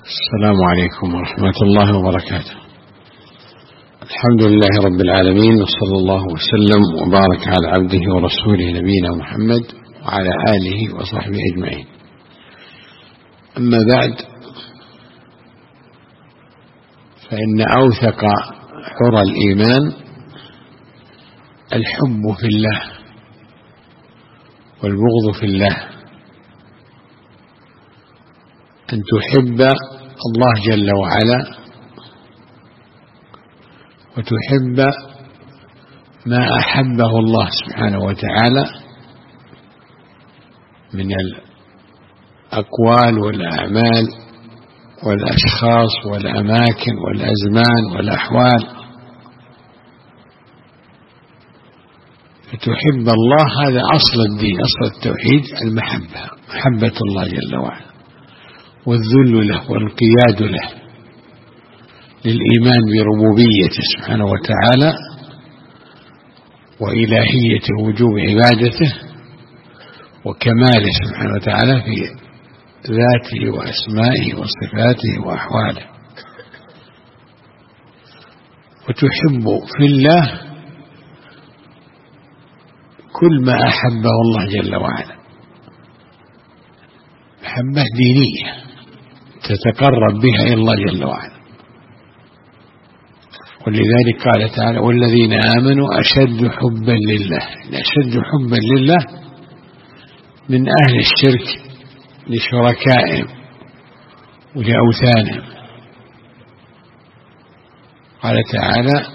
السلام عليكم ورحمة الله وبركاته. الحمد لله رب العالمين، وصلى الله وسلم وبارك على عبده ورسوله نبينا محمد وعلى آله وصحبه أجمعين. أما بعد، فإن أوثق حرى الإيمان الحب في الله والبغض في الله، أن تحب الله جل وعلا وتحب ما أحبه الله سبحانه وتعالى من الأقوال والأعمال والأشخاص والأماكن والأزمان والأحوال، فتحب الله. هذا أصل الدين، أصل التوحيد، المحبة، محبة الله جل وعلا، والذل له والانقياد له، للإيمان بربوبيته سبحانه وتعالى وإلهية وجوب عبادته وكماله سبحانه وتعالى في ذاته وأسمائه وصفاته وأحواله. وتحب في الله كل ما أحبه الله جل وعلا، محبة دينية تتقرب بها إلى الله جل وعلا. ولذلك قال تعالى: والذين آمنوا أشد حبا لله. أشد حبا لله من أهل الشرك لشركائهم ولأوثانهم. قال تعالى: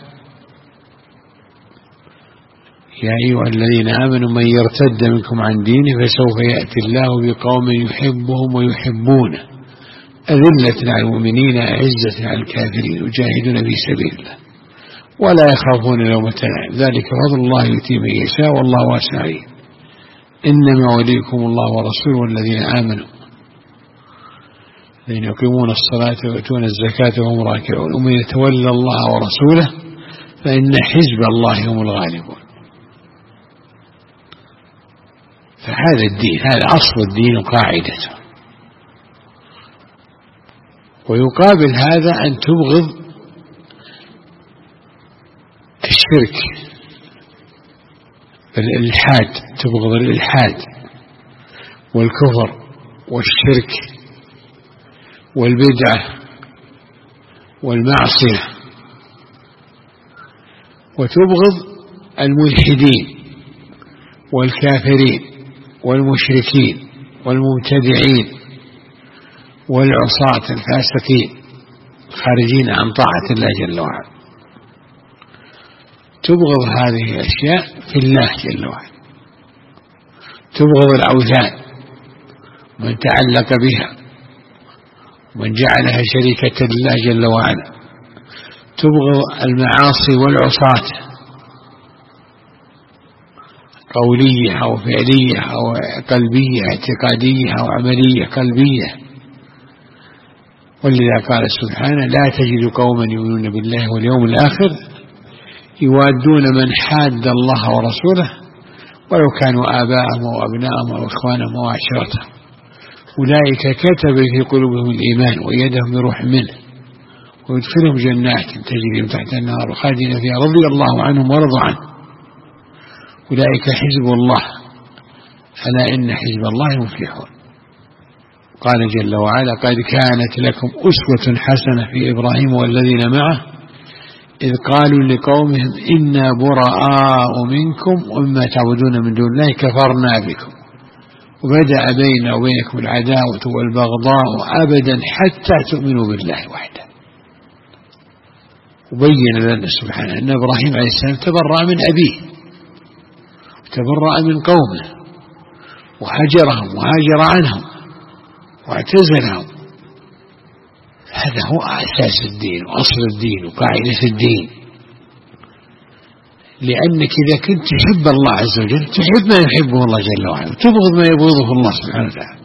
يا أيها الذين آمنوا من يرتد منكم عن دينه فسوف يأتي الله بقوم يحبهم ويحبونه أذلة على المؤمنين أعزة على الكافرين يجاهدون في سبيل الله ولا يخافون لومة لائم ذلك فضل الله يؤتيه من يشاء والله واسع عليم. إنما وليكم الله ورسوله والذين آمنوا الذين يقيمون الصلاة ويؤتون الزكاة وهم راكعون ومن يتولى الله ورسوله فإن حزب الله هم الغالبون. فهذا الدين، هذا أصل الدين وقاعدته. ويقابل هذا أن تبغض الشرك، الإلحاد، تبغض الإلحاد والكفر والشرك والبدعة والمعصية، وتبغض الملحدين والكافرين والمشركين والمبتدعين والعصاة الفاسقين خارجين عن طاعة الله جل وعلا. تبغض هذه الأشياء في الله جل وعلا. تبغض الأوثان من تعلق بها ومن جعلها شريكة لله جل وعلا. تبغض المعاصي والعصاة، قولية أو فعلية أو قلبية اعتقادية أو عملية قلبية. ولذا قال سبحانه: لا تجد قوما يؤمنون بالله واليوم الآخر يوادون من حاد الله ورسوله ولو كانوا آباءهم وأبناءهم وإخوانهم وعشيرتهم أولئك كتب في قلوبهم الإيمان وأيدهم بروح منه ويدخلهم جنات تجري من تحتها النار خالدين فيها رضي الله عنهم ورضوا عنه أولئك حزب الله ألا إن حزب الله المفلحون. قال جل وعلا: قد كانت لكم أسوة حسنة في إبراهيم والذين معه إذ قالوا لقومهم إنا براء منكم ومما تعبدون من دون الله كفرنا بكم وبدأ بيننا وبينكم العداوة والبغضاء أبدا حتى تؤمنوا بالله وحده. وبين لنا سبحانه أن إبراهيم عليه السلام تبرأ من أبيه وتبرأ من قومه وهجرهم وهاجر عنهم واعتزلهم. هذا هو أساس الدين وأصل الدين وقاعدة الدين. لأنك إذا كنت تحب الله عز وجل تحب ما يحبه الله جل وعلا وتبغض ما يبغضه الله سبحانه وتعالى.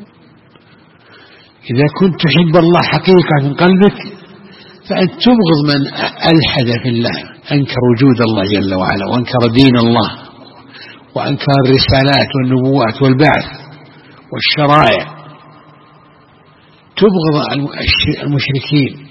إذا كنت تحب الله حقيقة من قلبك فأنت تبغض من ألحد في الله، أنكر وجود الله جل وعلا وأنكر دين الله وأنكر الرسالات والنبوات والبعث والشرائع. تبغض المشركين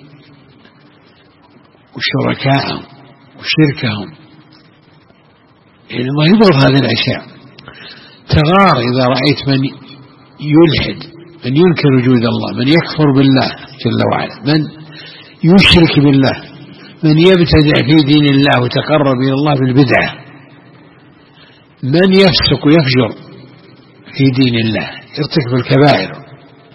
وشركائهم وشركهم، يعني الله يبغض هذه الأشياء. تغار إذا رأيت من يلحد، من ينكر وجود الله، من يكفر بالله جل وعلا، من يشرك بالله، من يبتدع في دين الله وتقرب إلى الله بالبدعة، من يفسق ويفجر في دين الله، يرتكب الكبائر،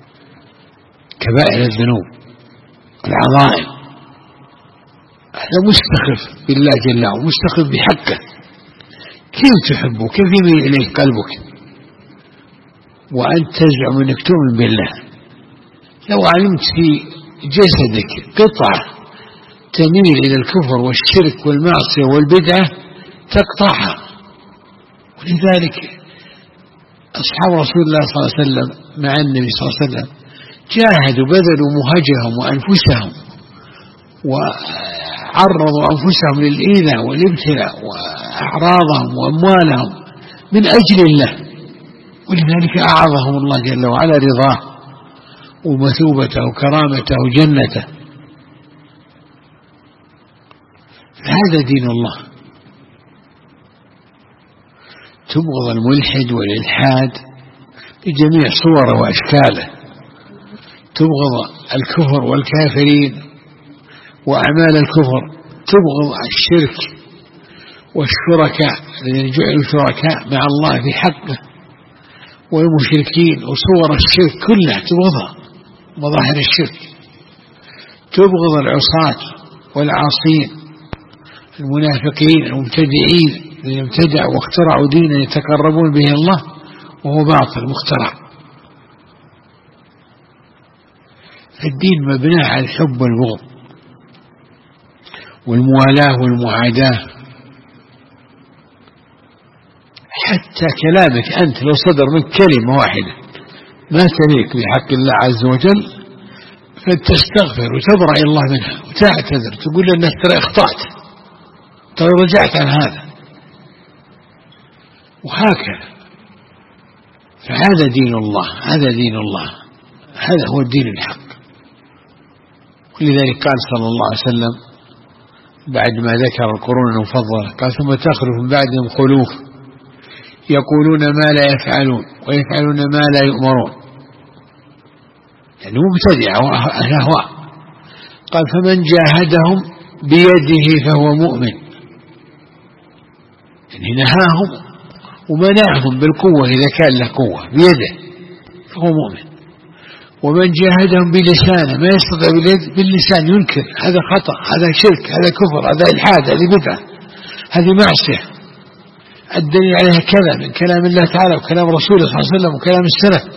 كبائر الذنوب العظائم، هذا مستخف بالله جل وعلا ومستخف بحقه. كيف تحبه؟ كيف يميل إليه قلبك وأنت تزعم أنك تؤمن بالله؟ لو علمت في جسدك قطعة تميل إلى الكفر والشرك والمعصية والبدعة تقطعها. ولذلك أصحاب رسول الله صلى الله عليه وسلم مع النبي صلى الله عليه وسلم جاهدوا بذلوا مهجهم وأنفسهم وعرضوا أنفسهم للإيذاء والابتلاء وأعراضهم وأموالهم من أجل الله، ولذلك أعظهم الله جل وعلا رضاه ومثوبته وكرامته وجنته. هذا دين الله. تبغض الملحد والإلحاد بجميع صوره وأشكاله، تبغض الكفر والكافرين وأعمال الكفر، تبغض الشرك والشركاء الذين جعلوا شركاء مع الله في حقه والمشركين وصور الشرك كلها تبغضها، مظاهر الشرك. تبغض العصاة والعاصين، المنافقين المبتدعين الذين ابتدعوا واخترعوا دينا يتقربون به الله وهو باطل مخترع. فالدين مبنى على الحب والبغض والموالاة والمعاداة. حتى كلامك أنت لو صدر منك كلمة واحدة ما تليق بحق الله عز وجل فتستغفر وتبرأ إلى الله منها وتعتذر، تقول للناس ترى اخطأت، ترى رجعت عن هذا، وهكذا. فهذا دين الله، هذا دين الله، هذا هو الدين الحق. ولذلك قال صلى الله عليه وسلم بعد ما ذكر القرون المفضلة قال ثم تخلف من بعدهم خلوف يقولون ما لا يفعلون ويفعلون ما لا يؤمرون، يعني مبتدع وأهل أهواء. قال فمن جاهدهم بيده فهو مؤمن، يعني نهاهم ومنعهم بالقوة إذا كان له قوة بيده فهو مؤمن. ومن جاهدهم بلسانه ما يستطيع باللسان ينكر هذا خطأ، هذا شرك، هذا كفر، هذا إلحاد، هذه بدعة، هذه معصية، الدليل عليها كذا من كلام الله تعالى وكلام رسوله صلى الله عليه وسلم وكلام السلف.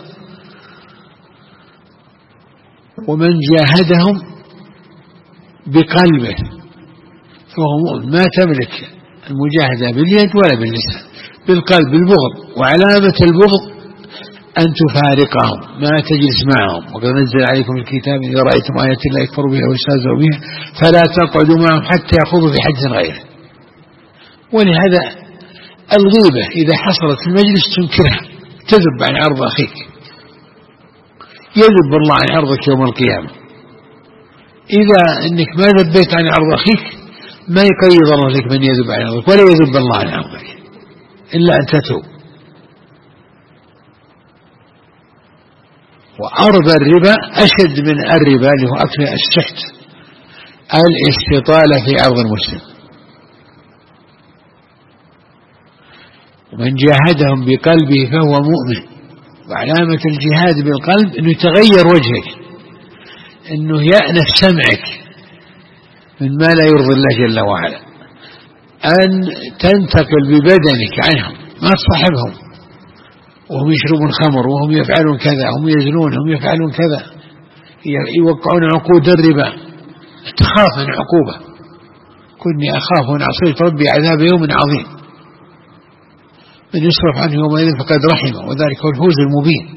ومن جاهدهم بقلبه فهو مؤمن. ما تملك المجاهدة باليد ولا باللسان، بالقلب، بالبغض. وعلامة البغض أن تفارقهم، ما تجلس معهم. وقد نزل عليكم الكتاب إذا رأيتم آيات الله يكفر بها ويستهزئوا بها فلا تقعدوا معهم حتى يخوضوا في حديث غيره. ولهذا الغيبة إذا حصلت في المجلس تنكرها، تذب عن عرض أخيك، يذب الله عن عرضك يوم القيامة. إذا أنك ما ذبيت عن عرض أخيك ما يقيض الله لك من يذب عن عرضك، ولا يذب الله عن عرضك إلا أن تتوب. وعرض الربا أشد من الربا اللي هو أكل السحت، الاستطالة في عرض المسلم. ومن جاهدهم بقلبه فهو مؤمن. وعلامة الجهاد بالقلب أنه يتغير وجهك، أنه يأنف سمعك من ما لا يرضي الله جل وعلا، أن تنتقل ببدنك عنهم، ما تصاحبهم وهم يشربون خمر وهم يفعلون كذا، هم يزنون، هم يفعلون كذا، يوقعون عقود الربا، تخاف من عقوبة. كني أخاف أن عصيت ربي عذاب يوم عظيم، من يصرف عنه يومئذ فقد رحمه وذلك هو الفوز المبين.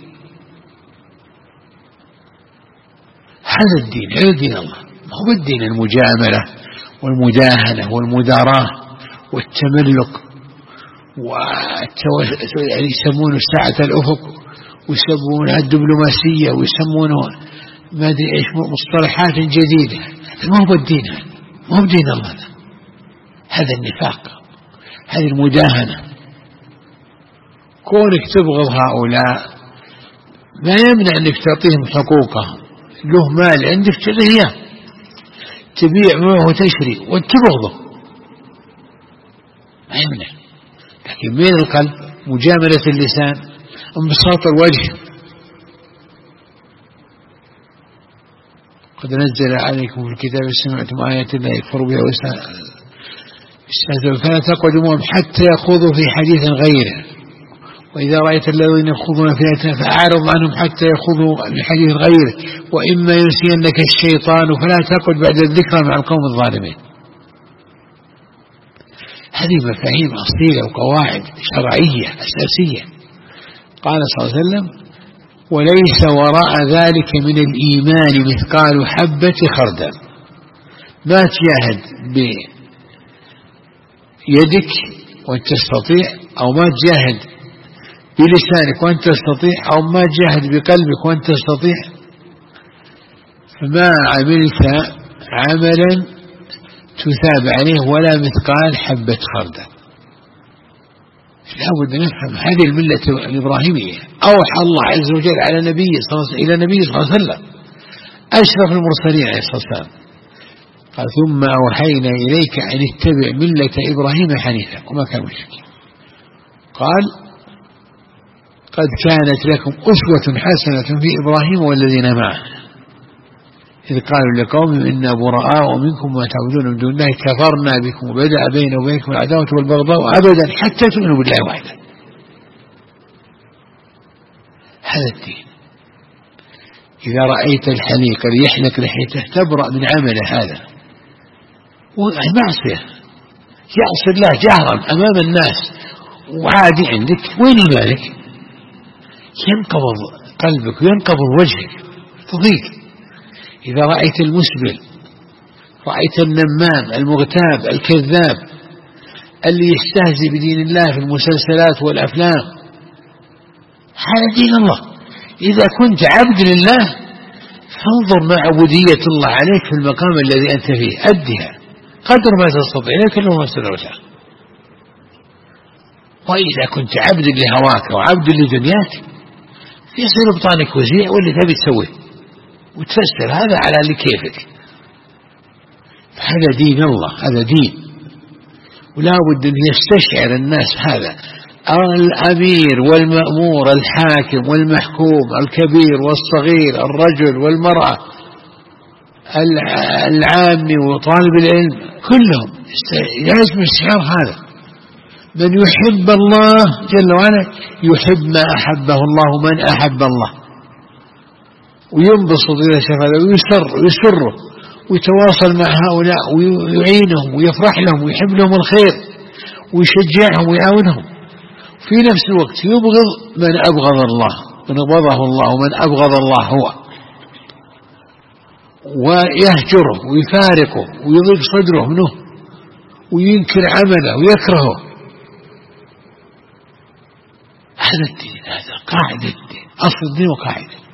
هذا الدين، هذا دين الله، هو الدين المجاملة والمداهنة والمداراة والتملك يعني يسمونه ساعة الأفق ويسمونها الدبلوماسية ويسمونه ما أدري إيش مصطلحات جديدة، ما هو الدين، ما هو دين الله. هذا النفاق، هذه المداهنة. كونك تبغض هؤلاء ما يمنع أنك تعطيهم حقوقهم. له مال عندك تعطيه، تبيع معه وتشري وتبغضه، ما يمنع. لكن من القلب مجاملة اللسان، انبساط الوجه. قد نزل عليكم في الكتاب سمعتم آيات الله يكفر بها ويستهزئون فلا تقعدوا معهم حتى يخوضوا في حديث غيره، وإذا رأيت الذين يخوضون في آياتنا فأعرض عنهم حتى يخوضوا في حديث غيره، وإما ينسينك الشيطان فلا تقعد بعد الذكرى مع القوم الظالمين. هذه مفاهيم أصيلة وقواعد شرعية أساسية. قال صلى الله عليه وسلم: وليس وراء ذلك من الإيمان مثقال حبة خردل. ما تجاهد بيدك وأنت تستطيع، أو ما تجاهد بلسانك وأنت تستطيع، أو ما تجاهد بقلبك وأنت تستطيع، فما عملت عملا تثاب عليه ولا مثقال حبة خردل. لا بد نفهم هذه الملة الإبراهيمية. أوحى الله عز وجل على نبيه إلى النبي صلى الله عليه وسلم أشرف المرسلين عليه الصلاة والسلام، قال: ثم أوحينا إليك أن اتبع ملة إبراهيم حنيفا وما كان مشركا. قال: قد كانت لكم أسوة حسنة في إبراهيم والذين معه إذ قالوا لقومهم إنا براء منكم ما تعبدون من دون الله كفرنا بكم وبدأ بيننا وبينكم العداوة والبغضاء أبدا حتى تؤمنوا بالله وحده. هذا الدين. إذا رأيت الحليق اللي يحلق لحيته تبرأ من عمله هذا، والمعصية يعصي الله جهرا أمام الناس وعادي عندك، وين مالك؟ ينقبض قلبك وينقبض وجهك، تضيق. إذا رأيت المسبل، رأيت النمام المغتاب الكذاب اللي يستهزئ بدين الله في المسلسلات والأفلام، هذا دين الله. إذا كنت عبد لله فانظر ما عبودية الله عليك في المقام الذي أنت فيه، أدها قدر ما تستطيع، لا كله ما استطيع. وإذا كنت عبد لهواك وعبد لدنياك يصير بطانك وزيع واللي تبي تسويه وتفسر هذا على لكيفك. هذا دين الله، هذا دين، ولا بد أن يستشعر الناس هذا. الأمير والمأمور، الحاكم والمحكوم، الكبير والصغير، الرجل والمرأة، العامي وطالب العلم، كلهم لازم استشعار هذا. من يحب الله جل وعلا يحب ما أحبه الله، من أحب الله، وينبسط إلى شفاعته ويسره ويتواصل مع هؤلاء ويعينهم ويفرح لهم ويحب لهم الخير ويشجعهم ويعاونهم. في نفس الوقت يبغض من أبغض الله، من أبغضه الله ومن أبغض الله هو، ويهجره ويفارقه ويضيق صدره منه وينكر عمله ويكرهه. هذا الدين، هذا قاعدة الدين، أصل الدين وقاعدة.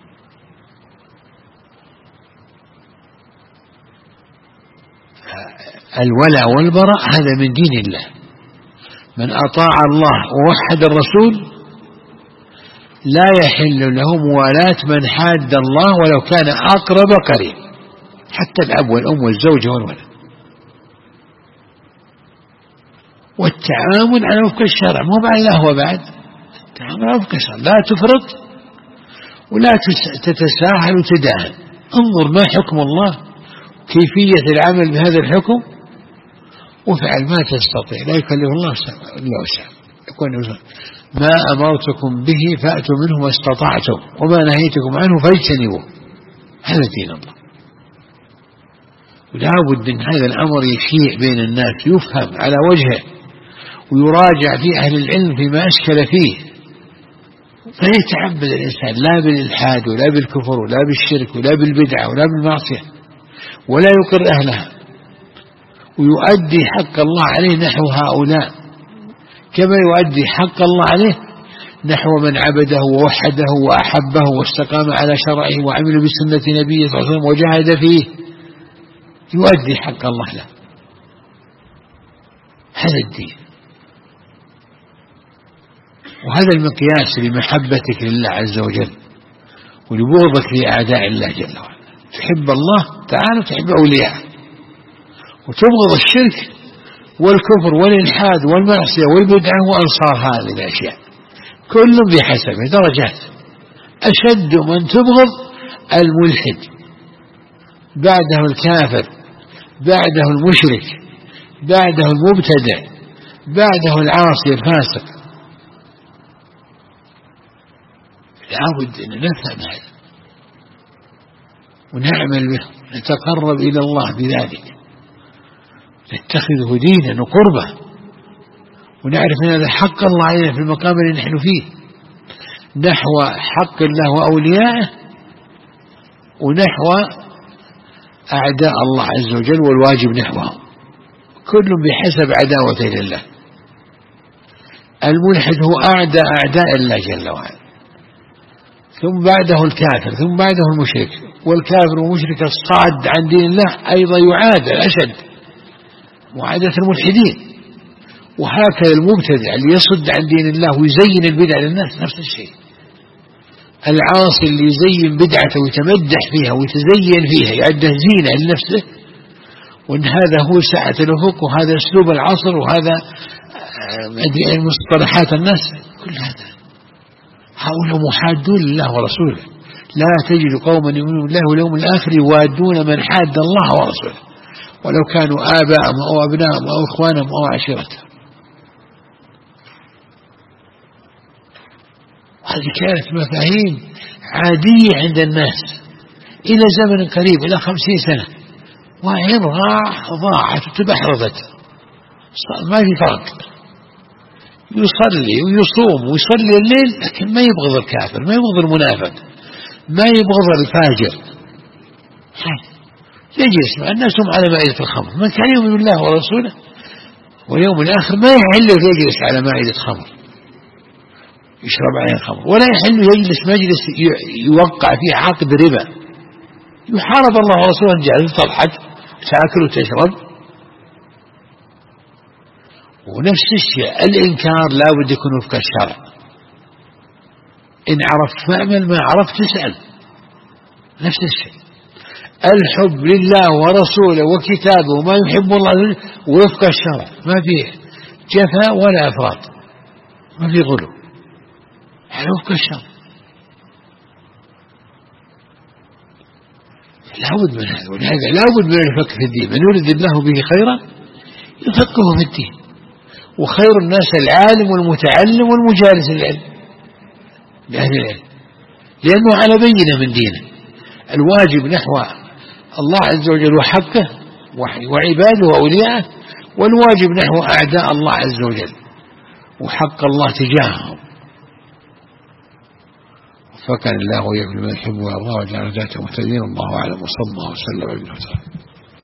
الولاء والبراء هذا من دين الله. من أطاع الله ووحد الرسول لا يحل له موالاة من حاد الله ولو كان أقرب قريب، حتى الأب والأم والزوجة والولد. والتعامل على وفق الشرع، مو بعد لا هو بعد التعامل على وفق الشرع، لا تفرط ولا تتساهل وتداهن. انظر ما حكم الله، كيفية العمل بهذا الحكم، وفعل ما تستطيع، لا يكلف الله إلا وسعه. يكون ما أمرتكم به فأتوا منه ما استطعتم وما نهيتكم عنه فاجتنبوه. هذا دين الله. ولا بد أن هذا الأمر يشيع بين الناس، يفهم على وجهه، ويراجع في أهل العلم فيما أشكل فيه، فيتعبد الإنسان لا بالإلحاد ولا بالكفر ولا بالشرك ولا بالبدعة ولا بالمعصية، ولا يقر أهلها، ويؤدي حق الله عليه نحو هؤلاء كما يؤدي حق الله عليه نحو من عبده ووحده وأحبه واستقام على شرعه وعمل بسنة نبيه صلى الله عليه وسلم وجاهد فيه، يؤدي حق الله له. هذا الدين، وهذا المقياس لمحبتك لله عز وجل ولبغضك لأعداء الله جل وعلا. تحب الله تعالى وتحب أولياءه، وتبغض الشرك والكفر والإلحاد والمعصية والبدعة وأنصار هذه الأشياء، كل بحسبه درجات. أشد من تبغض الملحد، بعده الكافر، بعده المشرك، بعده المبتدع، بعده العاصي الفاسق. لابد أن نفهم هذا ونعمل به، نتقرب إلى الله بذلك، نتخذه دينا وقربة، ونعرف أن هذا حق الله علينا في المقام اللي نحن فيه، نحو حق الله وأوليائه ونحو أعداء الله عز وجل والواجب نحوهم، كل بحسب عداوته لله. الملحد هو أعداء الله جل وعلا، ثم بعده الكافر، ثم بعده المشرك، والكافر والمشرك الصاد عن دين الله أيضا يعاد الأشد معاداة الملحدين. وهكذا المبتدع اللي يصد عن دين الله ويزين البدع للناس نفس الشيء. العاصي اللي يزين بدعته ويتمدح فيها ويتزين فيها يعده زينة لنفسه، وأن هذا هو سعة الأفق وهذا أسلوب العصر وهذا مصطلحات الناس، كل هذا هؤلاء محادون لله ورسوله. لا تجد قوما يؤمنون بالله واليوم الآخر يوادون من حاد الله ورسوله ولو كانوا آباءهم أو أبناءهم أو إخوانهم أو عشيرتهم. هذه كانت مفاهيم عادية عند الناس إلى زمن قريب، إلى 50 سنة، وإن ضاعت وتبحرت، ما في فرق. يصلي ويصوم ويصلي الليل، لكن ما يبغض الكافر، ما يبغض المنافق، ما يبغض الفاجر. يجلس مع الناس على مائدة الخمر، من كان يؤمن بالله ورسوله واليوم الآخر ما يحل يجلس على مائدة خمر يشرب عليه الخمر، ولا يحل يجلس مجلس يوقع فيه عقد ربا يحارب الله ورسوله، جالس تضحك تأكل وتشرب. ونفس الشيء الإنكار لا بد يكون وفق الشرع، إن عرفت فأمل، ما عرفت تسأل. نفس الشيء الحب لله ورسوله وكتابه وما يحب الله وفق الشرع، ما فيه جفاء ولا أفراط، ما فيه غلو، على وفق الشرع. لا بد من هذا، ولهذا لا بد من الفقه في الدين. من يريد الله به خيرا يفقهه في الدين. وخير الناس العالم والمتعلم والمجالس للعلم لأهل العلم، لأنه على بينة من دينه. الواجب نحو الله عز وجل وحقه وعباده وأولياءه، والواجب نحو أعداء الله عز وجل وحق الله تجاههم. فكان الله ويكون ما يحب ويرضى وجعل ذاته مهتدين. الله أعلم، وصلى الله وسلم على نبينا محمد.